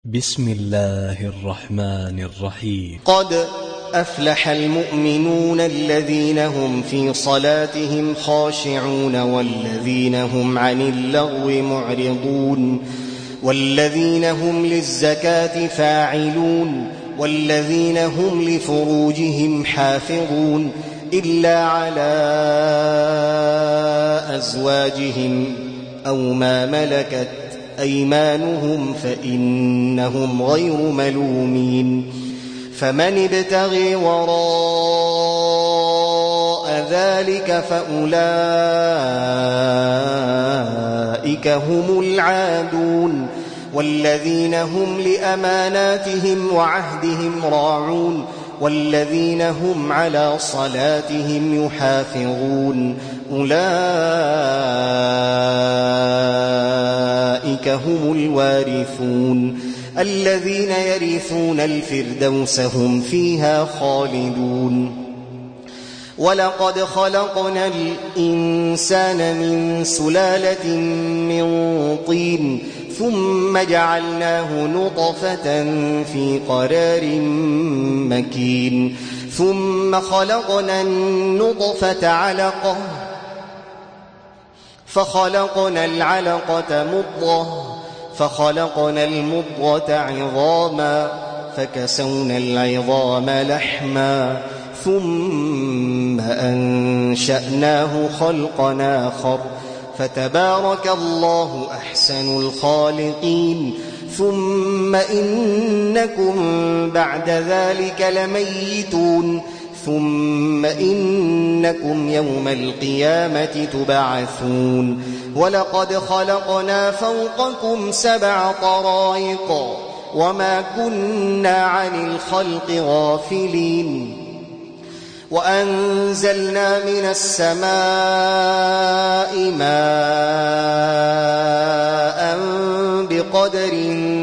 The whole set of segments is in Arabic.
بسم الله الرحمن الرحيم. قد أفلح المؤمنون الذين هم في صلاتهم خاشعون والذين هم عن اللغو معرضون والذين هم للزكاة فاعلون والذين هم لفروجهم حافظون إلا على أزواجهم أو ما ملكت أيمانهم فإنهم غير ملومين. فمن ابتغي وراء ذلك فأولئك هم العادون والذين هم لأماناتهم وعهدهم راعون والذين هم على صلاتهم يحافظون أولئك هم الوارثون الذين يرثون الفردوس هم فيها خالدون. ولقد خلقنا الإنسان من سلالة من طين ثم جعلناه نطفة في قرار مكين ثم خلقنا النطفة علقة فخلقنا العلقة مضغة فخلقنا المضغة عظاما فكسونا العظام لحما ثم أنشأناه خلقا آخر فتبارك الله أحسن الخالقين. ثم إنكم بعد ذلك لميتون ثم إنكم يوم القيامة تبعثون. ولقد خلقنا فوقكم 7 طرائق وما كنا عن الخلق غافلين. وأنزلنا من السماء ماء بقدر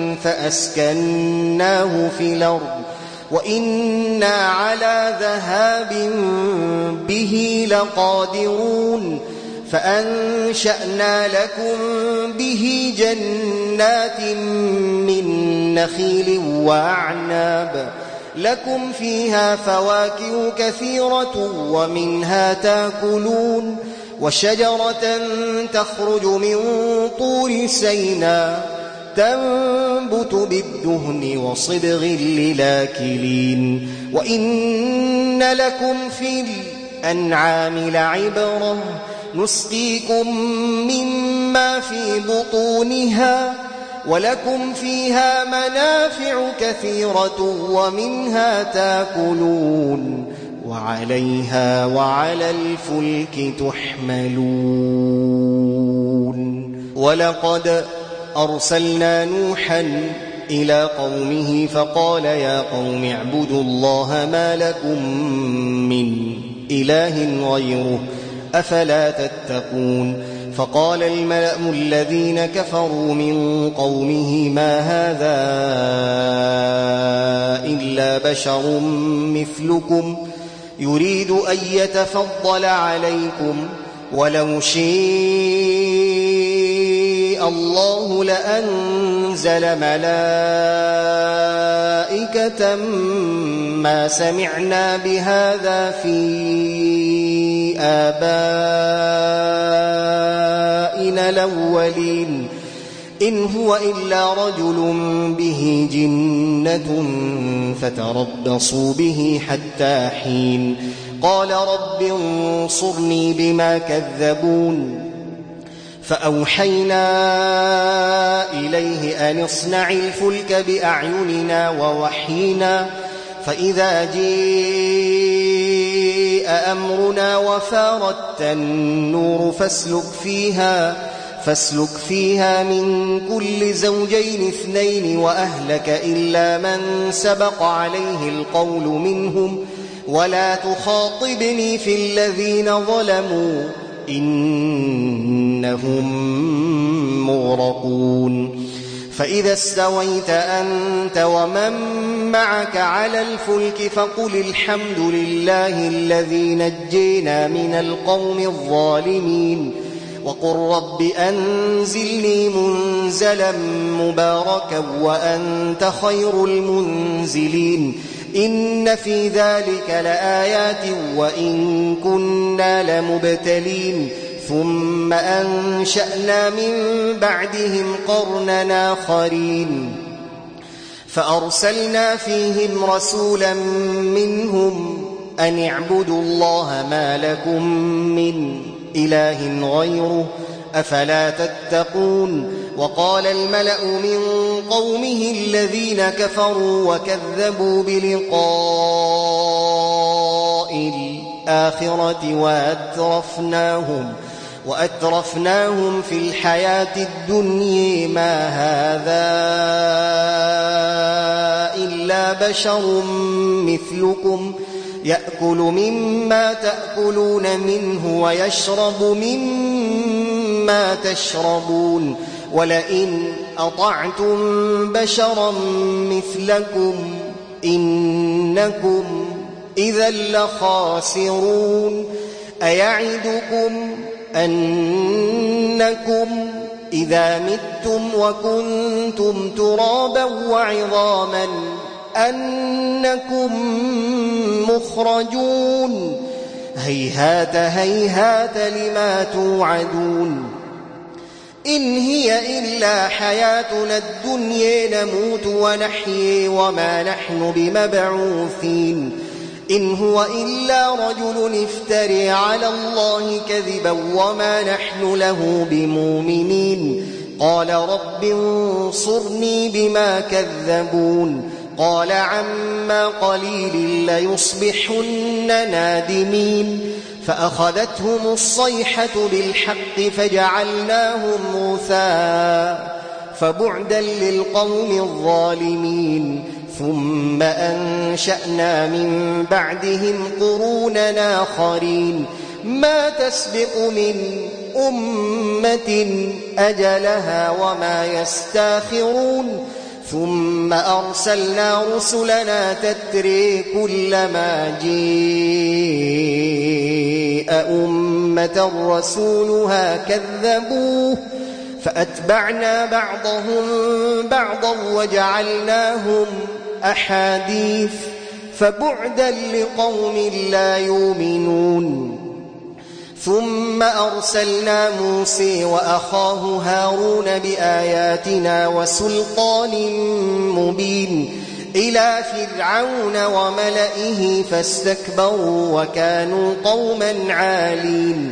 فأسكناه في الأرض وإنا على ذهاب به لقادرون. فأنشأنا لكم به جنات من نخيل وأعناب لكم فيها فواكه كثيرة ومنها تأكلون وشجرة تخرج من طور سيناء تنبت بالدهن وصبغ للآكلين. وإن لكم في الأنعام لعبرة نسقيكم مما في بطونها ولكم فيها منافع كثيرة ومنها تأكلون وعليها وعلى الفلك تحملون. ولقد أرسلنا نوحا إلى قومه فقال يا قوم اعبدوا الله ما لكم من إله غيره أفلا تتقون. فقال الملأ الذين كفروا من قومه ما هذا إلا بشر مثلكم يريد أن يتفضل عليكم ولو شاء الله لأنزل ملائكة ما سمعنا بهذا في آبائنا الأولين إن هو إلا رجل به جنة فتربصوا به حتى حين. قال رب انصرني بما كذبون. فأوحينا إليه أن اصنع الفلك بأعيننا ووحينا فإذا جاء أمرنا وفارت النور فاسلك فيها من كل زوجين 2 وأهلك إلا من سبق عليه القول منهم ولا تخاطبني في الذين ظلموا إنهم مغرقون. فإذا استويت أنت ومن معك على الفلك فقل الحمد لله الذي نجينا من القوم الظالمين وقل رب أنزلني منزلا مباركا وأنت خير المنزلين إن في ذلك لآيات وإن كنا لمبتلين ثم أنشأنا من بعدهم قرنا آخرين فأرسلنا فيهم رسولا منهم أن اعبدوا الله ما لكم من إله غيره أفلا تتقون وقال الملأ من قومه الذين كفروا وكذبوا بلقاء الآخرة وأترفناهم في الحياة الدنيا ما هذا إلا بشر مثلكم يأكل مما تأكلون منه ويشرب مما تشربون ولئن أطعتم بشرا مثلكم إنكم إذا لخاسرون أيعدكم أنكم إذا متم وكنتم ترابا وعظاما أنكم مخرجون هيهات هيهات لما توعدون إن هي إلا حياتنا الدنيا نموت ونحيي وما نحن بمبعوثين إن هو إلا رجل افتري على الله كذبا وما نحن له بمؤمنين قال رب انصرني بما كذبون قال عما قليل ليصبحن نادمين فأخذتهم الصيحة بالحق فجعلناهم غثاء فبعدا للقوم الظالمين ثم أنشأنا من بعدهم قرونا آخرين ما تسبق من أمة أجلها وما يستاخرون ثم أرسلنا رسلنا تتري كلما جاء أمة رسولها كذبوه فأتبعنا بعضهم بعضا وجعلناهم أحاديث فبعدا لقوم لا يؤمنون ثم أرسلنا موسى وأخاه هارون بآياتنا وسلطان مبين إلى فرعون وملئه فاستكبروا وكانوا قوما عالين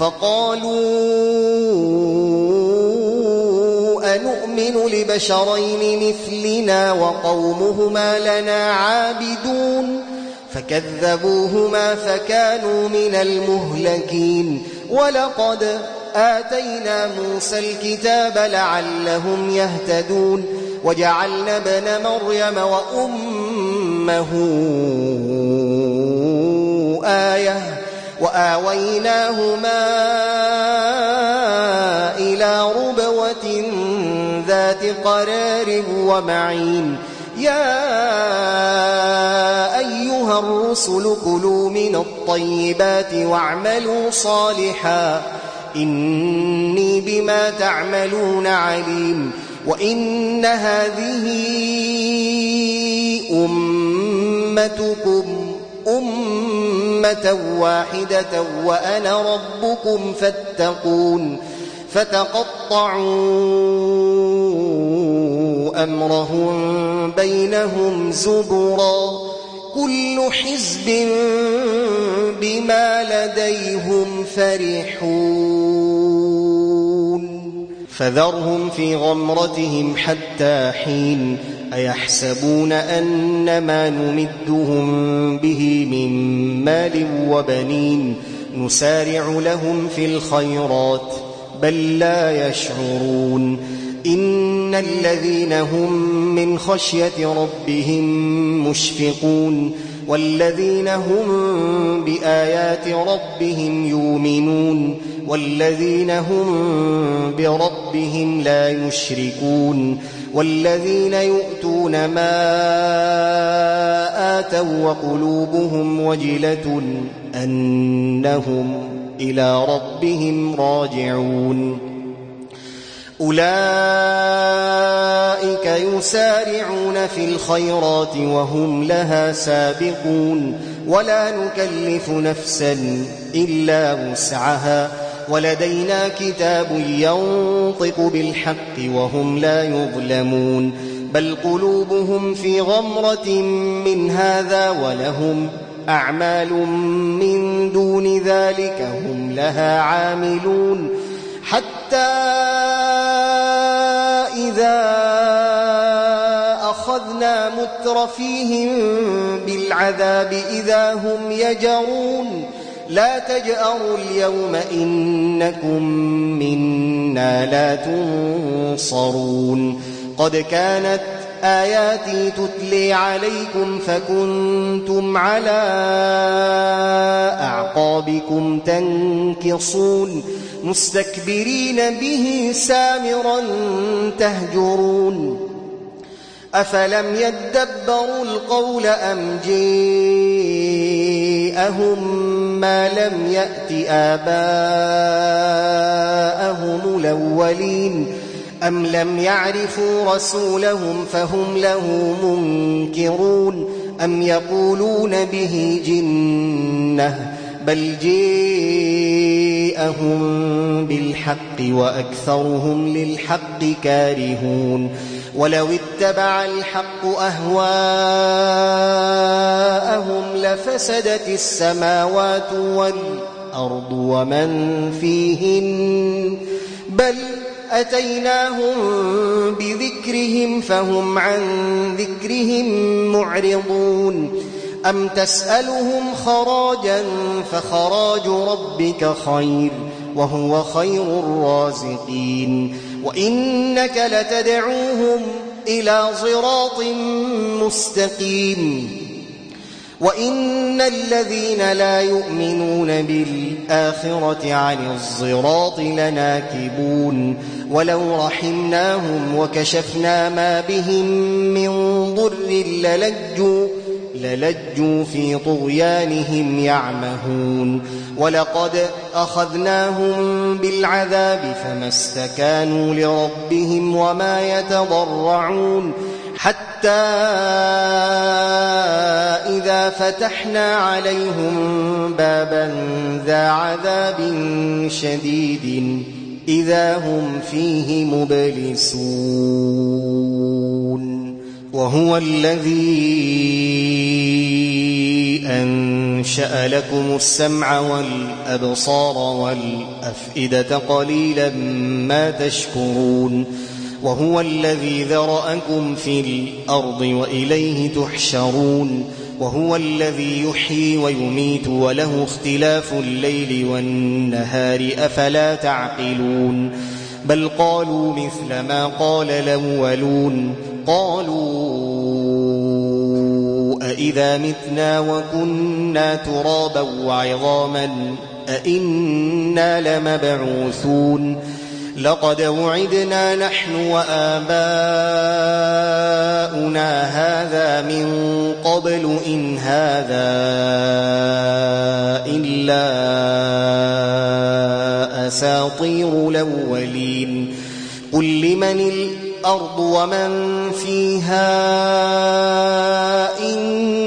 فقالوا أنؤمن لبشرين مثلنا وقومهما لنا عابدون فكذبوهما فكانوا من المهلكين ولقد آتينا موسى الكتاب لعلهم يهتدون وجعلنا ابن مريم وأمه آية وآويناهما إلى ربوة ذات قرار ومعين يا أيها الرسل كلوا من الطيبات واعملوا صالحا إني بما تعملون عليم وإن هذه أمتكم أمة واحدة وأنا ربكم فاتقون فتقطعوا أمرهم بينهم زبرا كل حزب بما لديهم فرحون فذرهم في غمرتهم حتى حين أيحسبون أن ما نمدهم به من مال وبنين نسارع لهم في الخيرات بل لا يشعرون إن الذين هم من خشية ربهم مشفقون والذين هم بآيات ربهم يؤمنون والذين هم بربهم لا يشركون والذين يؤتون ما آتوا وقلوبهم وجلة أنهم إلى ربهم راجعون أولئك يسارعون في الخيرات وهم لها سابقون ولا نكلف نفسا إلا وسعها ولدينا كتاب ينطق بالحق وهم لا يظلمون بل قلوبهم في غمرة من هذا ولهم أعمال من دون ذلك هم لها عاملون حتى إذا أخذنا مترفيهم بالعذاب إذا هم يجرون لا تجأروا اليوم إنكم منا لا تنصرون قد كانت آياتي تتلي عليكم فكنتم على أعقابكم تنكصون مستكبرين به سامرا تهجرون أفلم يدبروا القول أم جاءهم ما لم يأت آباءهم الأولين أم لم يعرفوا رسولهم فهم له منكرون أم يقولون به جنة بل جاءهم بالحق وأكثرهم للحق كارهون ولو اتبع الحق أهواءهم لفسدت السماوات والأرض ومن فيهن بل أتيناهم بذكرهم فهم عن ذكرهم معرضون أم تسألهم خراجا فخراج ربك خير وهو خير الرازقين وإنك لتدعوهم إلى صراط مستقيم وإن الذين لا يؤمنون بالآخرة عن الصراط لناكبون ولو رحمناهم وكشفنا ما بهم من ضر للجوا في طغيانهم يعمهون ولقد أخذناهم بالعذاب فما استكانوا لربهم وما يتضرعون حتى إذا فتحنا عليهم بابا ذا عذاب شديد إذا هم فيه مبلسون وهو الذي أنشأ لكم السمع والأبصار والأفئدة قليلا ما تشكرون وهو الذي ذرأكم في الأرض وإليه تحشرون وهو الذي يحيي ويميت وله اختلاف الليل والنهار أفلا تعقلون بل قالوا مثل ما قال الأولون قالوا أإذا متنا وكنا ترابا وعظاما أإنا لمبعوثون لقد وعدنا نحن وآباؤنا هذا من قبل إن هذا إلا أساطير الأولين قل لمن الأرض ومن فيها إن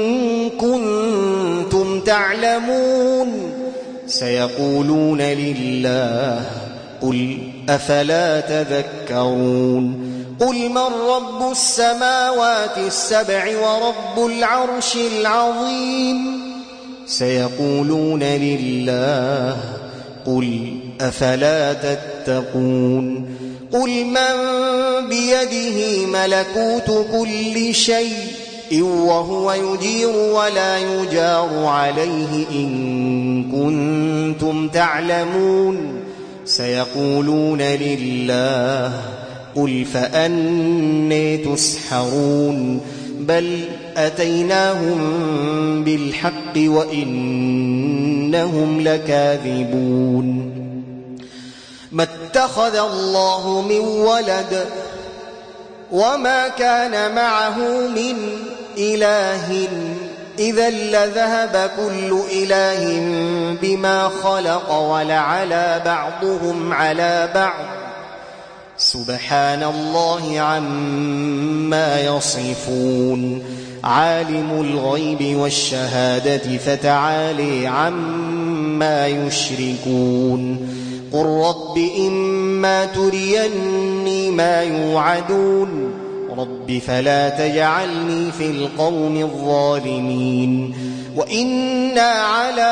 كنتم تعلمون سيقولون لله قل أفلا تذكرون قل من رب السماوات السبع ورب العرش العظيم سيقولون لله قل أفلا تتقون قل من بيده ملكوت كل شيء وهو يجير ولا يجار عليه إن كنتم تعلمون سيقولون لله قل فأنى تسحرون بل أتيناهم بالحق وإنهم لكاذبون ما اتخذ الله من ولد وما كان معه من إله إذا لذهب كل إله بما خلق ولعلى بعضهم على بعض سبحان الله عما يصفون عالم الغيب والشهادة فتعالي عما يشركون قل رب إما تريني ما يوعدون رب فلا تجعلني في القوم الظالمين وإنا على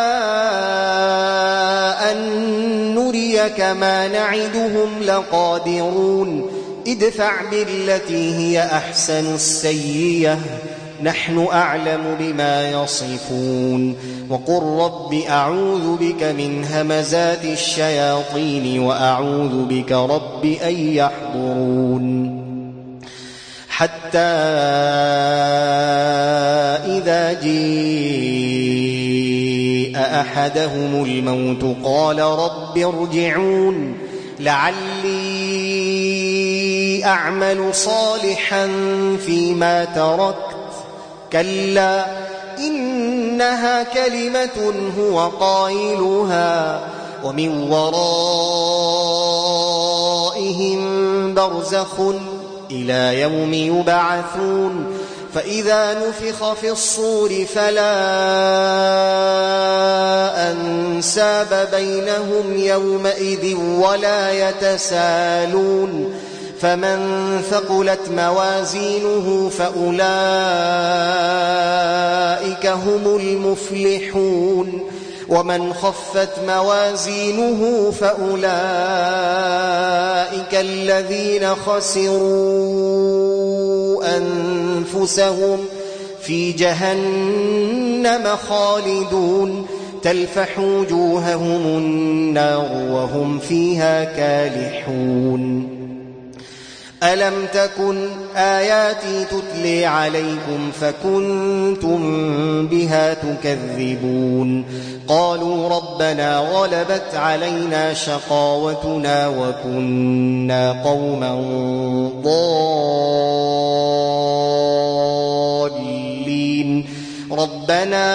أن نريك ما نعدهم لقادرون ادفع بالتي هي أحسن السيئة نحن أعلم بما يصفون وقل رب أعوذ بك من همزات الشياطين وأعوذ بك رب أن يحضرون حتى إذا جاء أحدهم الموت قال رب ارجعون لعلي أعمل صالحا فيما تركت كلا إنها كلمة هو قائلها ومن ورائهم برزخ إلى يوم يبعثون فإذا نفخ في الصور فلا أنساب بينهم يومئذ ولا يتسالون فمن ثقلت موازينه فأولئك هم المفلحون ومن خفت موازينه فأولئك الذين خسروا أنفسهم في جهنم خالدون تلفح وجوههم النار وهم فيها كالحون ألم تكن آياتي تتلي عليكم فكنتم بها تكذبون قالوا ربنا غلبت علينا شقاوتنا وكنا قوما ضالين ربنا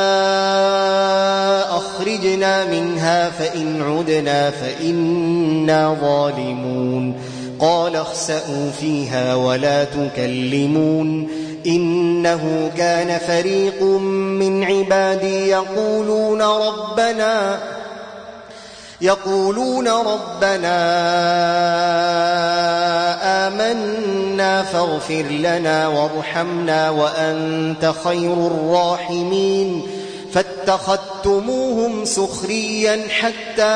أخرجنا منها فإن عدنا فإنا ظالمون قال اخسئوا فيها ولا تكلمون إنه كان فريق من عبادي يقولون ربنا آمنا فاغفر لنا وارحمنا وأنت خير الراحمين فاتخذتموهم سخريا حتى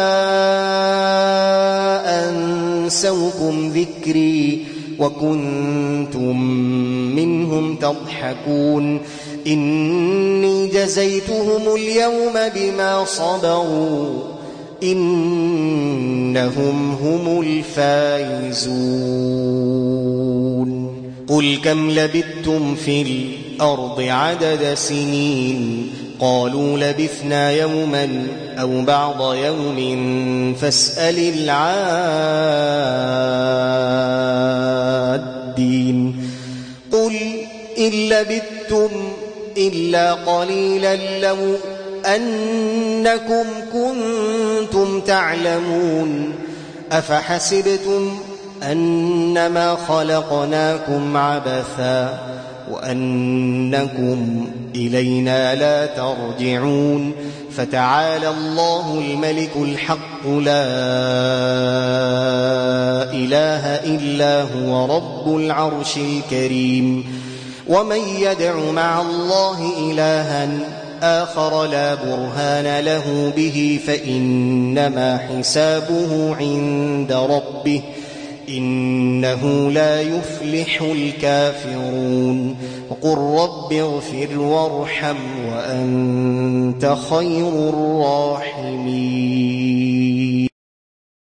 أنسوكم ذكري وكنتم منهم تضحكون إني جزيتهم اليوم بما صبروا إنهم هم الفائزون قل كم لبثتم في الأرض عدد سنين قالوا لبثنا يوما أو بعض يوم فاسأل العادين قل إن لبثتم إلا قليلا لو أنكم كنتم تعلمون أفحسبتم أنما خلقناكم عبثا وأنكم إلينا لا ترجعون فتعالى الله الملك الحق لا إله إلا هو رب العرش الكريم ومن يدع مع الله إلها آخر لا برهان له به فإنما حسابه عند ربه إنه لا يفلح الكافرون وقل رب اغفر وارحم وأنت خير الراحمين